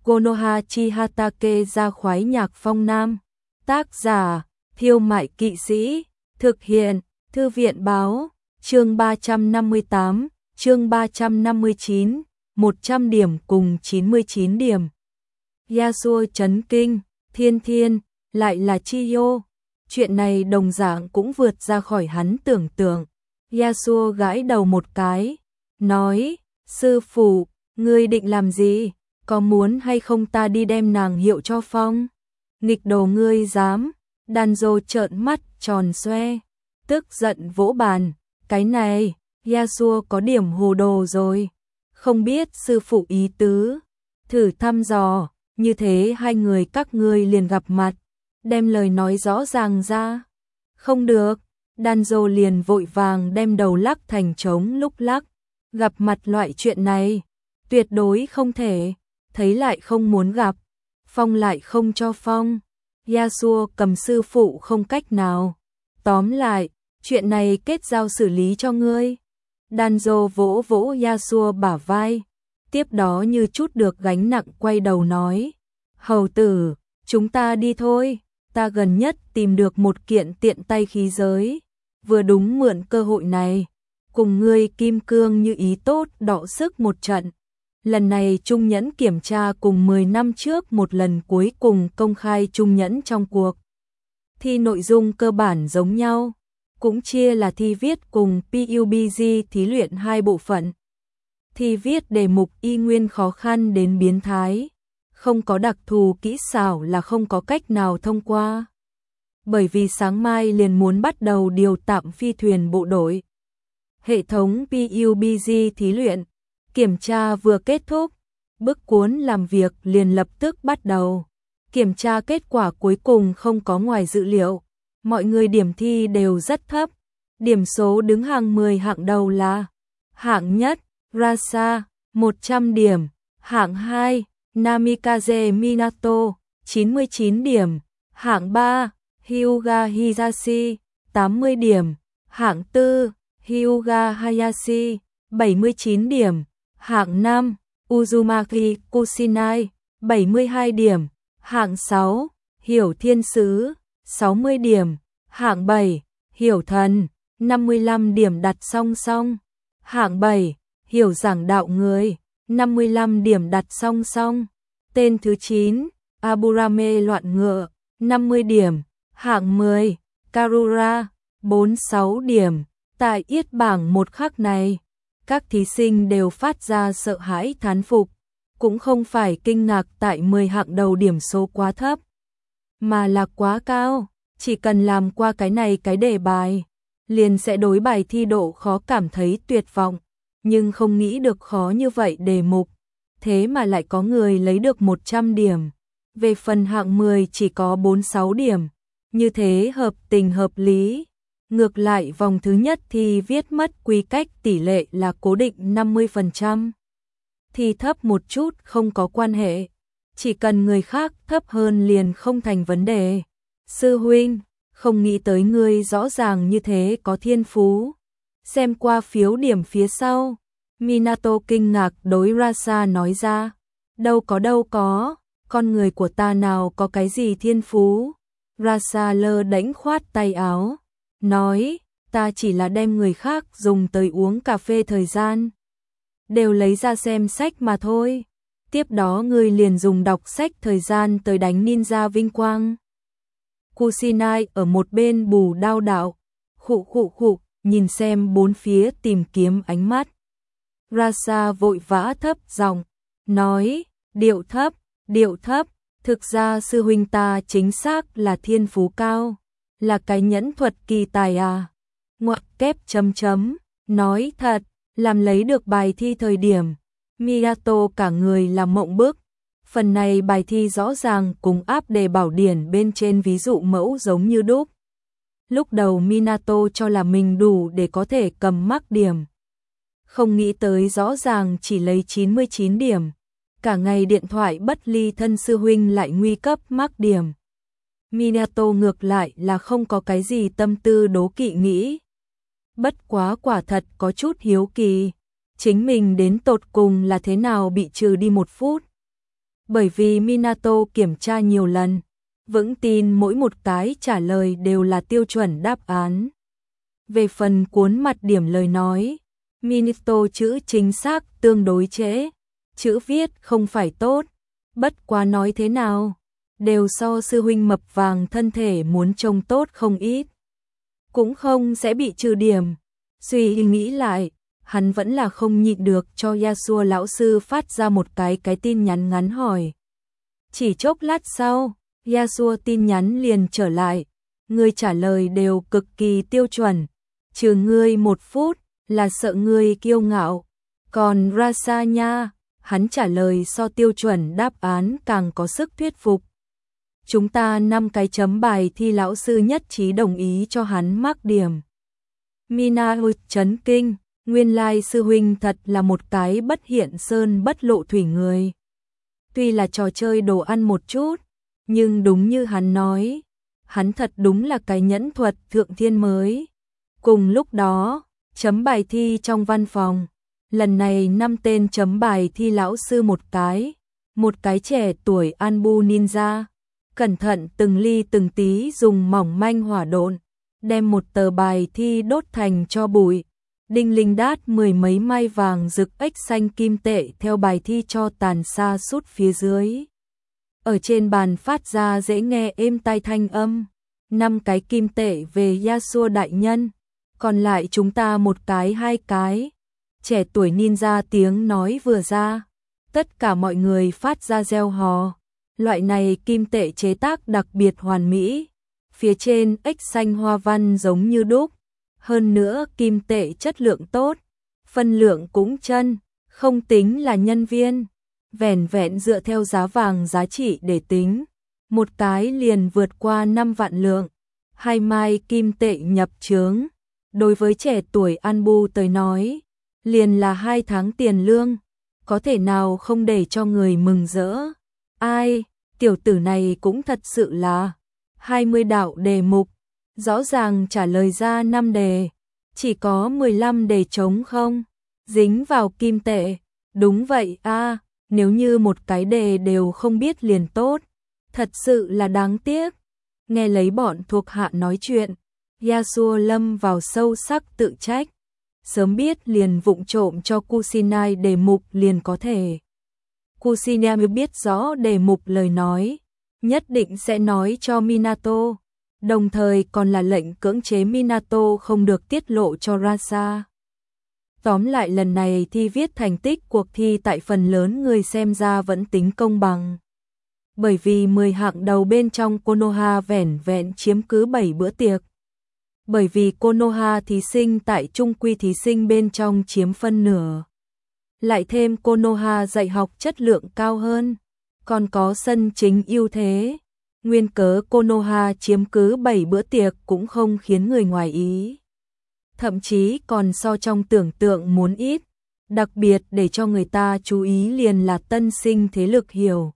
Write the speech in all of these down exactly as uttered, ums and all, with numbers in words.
Konoha Chihatake ra khoái nhạc phong nam. Tác giả, Thiêu Mại Kỵ Sĩ. Thực hiện, Thư viện Báo. Chương ba trăm năm mươi tám, chương ba trăm năm mươi chín, một trăm điểm cùng chín mươi chín điểm. Yasuo chấn kinh, thiên thiên, lại là Chiyo. Chuyện này đồng dạng cũng vượt ra khỏi hắn tưởng tượng. Yasuo gãi đầu một cái, nói, sư phụ, ngươi định làm gì? Có muốn hay không ta đi đem nàng hiệu cho Phong? Nghịch đồ ngươi dám? Danzo trợn mắt tròn xoe, tức giận vỗ bàn. Cái này, Yasuo có điểm hồ đồ rồi. Không biết sư phụ ý tứ. Thử thăm dò, như thế hai người các ngươi liền gặp mặt. Đem lời nói rõ ràng ra. Không được, Danzo liền vội vàng đem đầu lắc thành trống lúc lắc. Gặp mặt loại chuyện này, tuyệt đối không thể. Thấy lại không muốn gặp, Phong lại không cho Phong. Yasuo cầm sư phụ không cách nào. Tóm lại, chuyện này kết giao xử lý cho ngươi. Danzo vỗ vỗ Yasuo bả vai. Tiếp đó như chút được gánh nặng quay đầu nói. Hầu tử, chúng ta đi thôi. Ta gần nhất tìm được một kiện tiện tay khí giới. Vừa đúng mượn cơ hội này. Cùng ngươi kim cương như ý tốt đọ sức một trận. Lần này Trung Nhẫn kiểm tra cùng mười năm trước một lần cuối cùng công khai Trung Nhẫn trong cuộc thi nội dung cơ bản giống nhau, cũng chia là thi viết cùng pê u bê giê thí luyện hai bộ phận. Thi viết đề mục y nguyên khó khăn đến biến thái, không có đặc thù kỹ xảo là không có cách nào thông qua. Bởi vì sáng mai liền muốn bắt đầu điều tạm phi thuyền bộ đội. Hệ thống pê u bê giê thí luyện kiểm tra vừa kết thúc, bước cuốn làm việc liền lập tức bắt đầu. Kiểm tra kết quả cuối cùng không có ngoài dự liệu, mọi người điểm thi đều rất thấp. Điểm số đứng hàng mười hạng đầu là: hạng nhất, Rasa, một trăm điểm; hạng hai, Namikaze Minato, chín mươi chín điểm; hạng ba, Hyuga Hisashi, tám mươi điểm; hạng tư, Hyuga Hayashi, bảy mươi chín điểm; hạng năm, Uzumaki Kusinai, bảy mươi hai điểm; hạng sáu, Hiểu Thiên Sứ, sáu mươi điểm; hạng bảy, Hiểu Thần, năm mươi lăm điểm đặt song song; hạng bảy, Hiểu Giảng Đạo Người, năm mươi lăm điểm đặt song song; tên thứ chín, Aburame Loạn Ngựa, năm mươi điểm; hạng mười, Karura, bốn mươi sáu điểm. Tại yết bảng một khắc này, các thí sinh đều phát ra sợ hãi thán phục, cũng không phải kinh ngạc tại mười hạng đầu điểm số quá thấp, mà là quá cao. Chỉ cần làm qua cái này cái đề bài, liền sẽ đối bài thi độ khó cảm thấy tuyệt vọng, nhưng không nghĩ được khó như vậy đề mục, thế mà lại có người lấy được một trăm điểm. Về phần hạng mười chỉ có bốn mươi sáu điểm, như thế hợp tình hợp lý. Ngược lại vòng thứ nhất thì viết mất quy cách tỷ lệ là cố định năm mươi phần trăm. Thì thấp một chút không có quan hệ, chỉ cần người khác thấp hơn liền không thành vấn đề. Sư huynh, không nghĩ tới ngươi rõ ràng như thế có thiên phú. Xem qua phiếu điểm phía sau, Minato kinh ngạc đối Rasa nói ra. Đâu có đâu có, con người của ta nào có cái gì thiên phú. Rasa lơ đễnh khoát tay áo, nói, ta chỉ là đem người khác dùng tới uống cà phê thời gian đều lấy ra xem sách mà thôi. Tiếp đó ngươi liền dùng đọc sách thời gian tới đánh ninja vinh quang. Kusinai ở một bên bù đao đạo, khụ khụ khụ, nhìn xem bốn phía tìm kiếm ánh mắt. Rasa vội vã thấp giọng, nói, điệu thấp, điệu thấp, thực ra sư huynh ta chính xác là thiên phú cao, là cái nhẫn thuật kỳ tài à. Ngoặc kép chấm chấm, nói thật, làm lấy được bài thi thời điểm, Minato cả người làm mộng bức. Phần này bài thi rõ ràng cùng áp đề bảo điển bên trên ví dụ mẫu giống như đúc. Lúc đầu Minato cho là mình đủ để có thể cầm mắc điểm. Không nghĩ tới rõ ràng chỉ lấy chín mươi chín điểm. Cả ngày điện thoại bất ly thân sư huynh lại nguy cấp mắc điểm. Minato ngược lại là không có cái gì tâm tư đố kỵ nghĩ. Bất quá quả thật có chút hiếu kỳ, chính mình đến tột cùng là thế nào bị trừ đi một phút. Bởi vì Minato kiểm tra nhiều lần, vững tin mỗi một cái trả lời đều là tiêu chuẩn đáp án. Về phần cuốn mặt điểm lời nói, Minato chữ chính xác tương đối trễ, chữ viết không phải tốt, bất quá nói thế nào, đều so sư huynh mập vàng thân thể muốn trông tốt không ít. Cũng không sẽ bị trừ điểm. Suy nghĩ lại, hắn vẫn là không nhịn được cho Yasuo lão sư phát ra một cái cái tin nhắn ngắn hỏi. Chỉ chốc lát sau, Yasuo tin nhắn liền trở lại, người trả lời đều cực kỳ tiêu chuẩn, trừ ngươi một phút, là sợ ngươi kiêu ngạo. Còn Rasa nha, hắn trả lời so tiêu chuẩn đáp án càng có sức thuyết phục. Chúng ta năm cái chấm bài thi lão sư nhất trí đồng ý cho hắn mắc điểm. Mina chấn kinh, nguyên lai sư huynh thật là một cái bất hiện sơn bất lộ thủy người. Tuy là trò chơi đồ ăn một chút, nhưng đúng như hắn nói, hắn thật đúng là cái nhẫn thuật thượng thiên mới. Cùng lúc đó, chấm bài thi trong văn phòng, lần này năm tên chấm bài thi lão sư một cái, một cái trẻ tuổi Anbu Ninja, cẩn thận từng ly từng tí dùng mỏng manh hỏa độn, đem một tờ bài thi đốt thành cho bụi, đinh linh đát mười mấy mai vàng rực ếch xanh kim tệ theo bài thi cho tàn xa sút phía dưới. Ở trên bàn phát ra dễ nghe êm tai thanh âm, năm cái kim tệ về Yasuo đại nhân, còn lại chúng ta một cái hai cái. Trẻ tuổi ninja tiếng nói vừa ra, tất cả mọi người phát ra reo hò. Loại này kim tệ chế tác đặc biệt hoàn mỹ, phía trên ếch xanh hoa văn giống như đúc, hơn nữa kim tệ chất lượng tốt, phân lượng cũng chân, không tính là nhân viên, vẻn vẹn dựa theo giá vàng giá trị để tính, một cái liền vượt qua năm vạn lượng, hai mai kim tệ nhập chướng, đối với trẻ tuổi Anbu tới nói, liền là hai tháng tiền lương, có thể nào không để cho người mừng rỡ. Ai, tiểu tử này cũng thật sự là hai mươi đạo đề mục, rõ ràng trả lời ra năm đề, chỉ có mười lăm đề trống không, dính vào kim tệ. Đúng vậy a, à, nếu như một cái đề đều không biết liền tốt, thật sự là đáng tiếc. Nghe lấy bọn thuộc hạ nói chuyện, Yasuo lâm vào sâu sắc tự trách. Sớm biết liền vụng trộm cho Kusinai đề mục liền có thể. Kusinai biết rõ đề mục lời nói, nhất định sẽ nói cho Minato, đồng thời còn là lệnh cưỡng chế Minato không được tiết lộ cho Rasa. Tóm lại lần này thi viết thành tích cuộc thi tại phần lớn người xem ra vẫn tính công bằng. Bởi vì mười hạng đầu bên trong Konoha vẻn vẹn chiếm cứ bảy bữa tiệc. Bởi vì Konoha thí sinh tại trung quy thí sinh bên trong chiếm phân nửa. Lại thêm Konoha dạy học chất lượng cao hơn, còn có sân chính ưu thế. Nguyên cớ Konoha chiếm cứ bảy bữa tiệc cũng không khiến người ngoài ý. Thậm chí còn so trong tưởng tượng muốn ít, đặc biệt để cho người ta chú ý liền là tân sinh thế lực hiểu.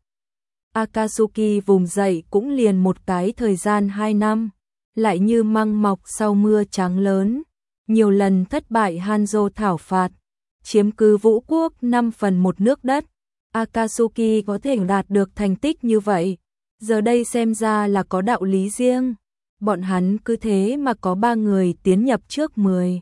Akatsuki vùng dậy cũng liền một cái thời gian hai năm, lại như măng mọc sau mưa trắng lớn, nhiều lần thất bại Hanzo thảo phạt, chiếm cứ vũ quốc năm phần một nước đất. Akatsuki có thể đạt được thành tích như vậy, giờ đây xem ra là có đạo lý riêng. Bọn hắn cứ thế mà có ba người tiến nhập trước mười.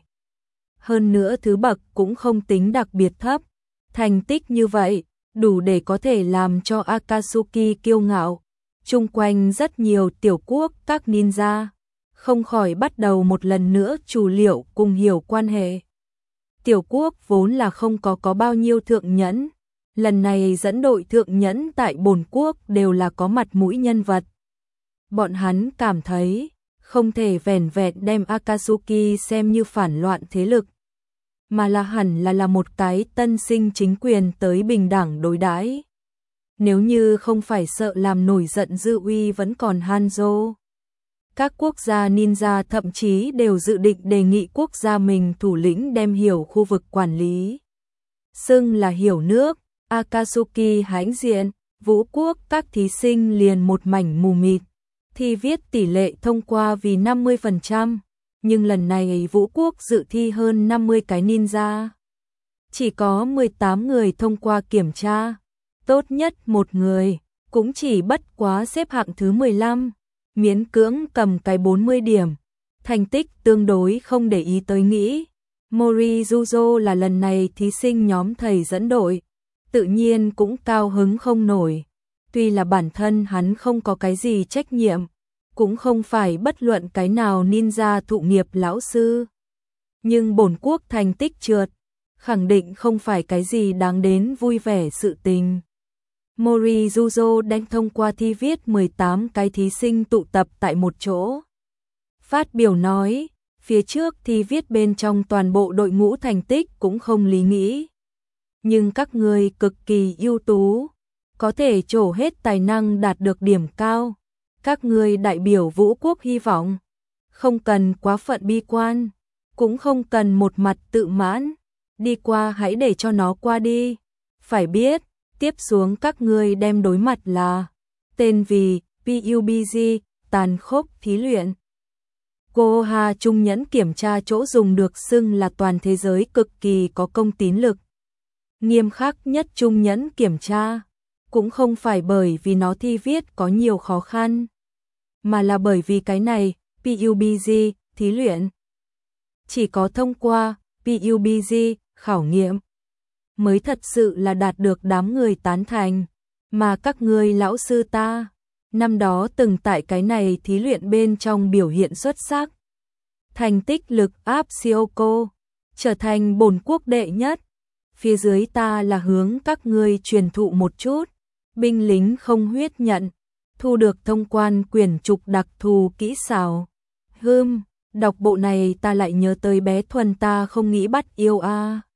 Hơn nữa thứ bậc cũng không tính đặc biệt thấp. Thành tích như vậy, đủ để có thể làm cho Akatsuki kiêu ngạo. Chung quanh rất nhiều tiểu quốc các ninja, không khỏi bắt đầu một lần nữa chủ liệu cùng hiểu quan hệ. Tiểu quốc vốn là không có có bao nhiêu thượng nhẫn. Lần này dẫn đội thượng nhẫn tại bổn quốc đều là có mặt mũi nhân vật. Bọn hắn cảm thấy không thể vẻn vẹn đem Akatsuki xem như phản loạn thế lực, mà là hẳn là là một cái tân sinh chính quyền tới bình đẳng đối đãi. Nếu như không phải sợ làm nổi giận dư uy vẫn còn Hanzo, các quốc gia ninja thậm chí đều dự định đề nghị quốc gia mình thủ lĩnh đem hiểu khu vực quản lý. Xưng là hiểu nước, Akatsuki hãnh diện, vũ quốc các thí sinh liền một mảnh mù mịt. Thi viết tỷ lệ thông qua vì năm mươi phần trăm, nhưng lần này vũ quốc dự thi hơn năm mươi cái ninja. Chỉ có mười tám người thông qua kiểm tra. tốt nhất một người, cũng chỉ bất quá xếp hạng thứ mười lăm, miễn cưỡng cầm cái bốn mươi điểm, thành tích tương đối không để ý tới nghĩ. Morijuzo là lần này thí sinh nhóm thầy dẫn đội, tự nhiên cũng cao hứng không nổi. Tuy là bản thân hắn không có cái gì trách nhiệm, cũng không phải bất luận cái nào ninja thụ nghiệp lão sư. Nhưng bổn quốc thành tích trượt, khẳng định không phải cái gì đáng đến vui vẻ sự tình. Morijuzo đánh thông qua thi viết mười tám cái thí sinh tụ tập tại một chỗ. Phát biểu nói, phía trước thi viết bên trong toàn bộ đội ngũ thành tích cũng không lý nghĩ. Nhưng các người cực kỳ ưu tú, có thể trổ hết tài năng đạt được điểm cao. Các người đại biểu vũ quốc hy vọng, không cần quá phận bi quan, cũng không cần một mặt tự mãn, đi qua hãy để cho nó qua đi. Phải biết, tiếp xuống các người đem đối mặt là tên vì pê u bê giê, tàn khốc thí luyện. Koha trung nhẫn kiểm tra chỗ dùng được xưng là toàn thế giới cực kỳ có công tín lực. Nghiêm khắc nhất trung nhẫn kiểm tra, cũng không phải bởi vì nó thi viết có nhiều khó khăn, mà là bởi vì cái này, pê u bê giê, thí luyện. Chỉ có thông qua pê u bê giê, khảo nghiệm, mới thật sự là đạt được đám người tán thành, mà các ngươi lão sư ta, năm đó từng tại cái này thí luyện bên trong biểu hiện xuất sắc. Thành tích lực áp Sioko, trở thành bổn quốc đệ nhất. Phía dưới ta là hướng các ngươi truyền thụ một chút, binh lính không huyết nhận, thu được thông quan quyển trục đặc thù kỹ xảo. Hưm, đọc bộ này ta lại nhớ tới bé Thuần ta không nghĩ bắt yêu a. À.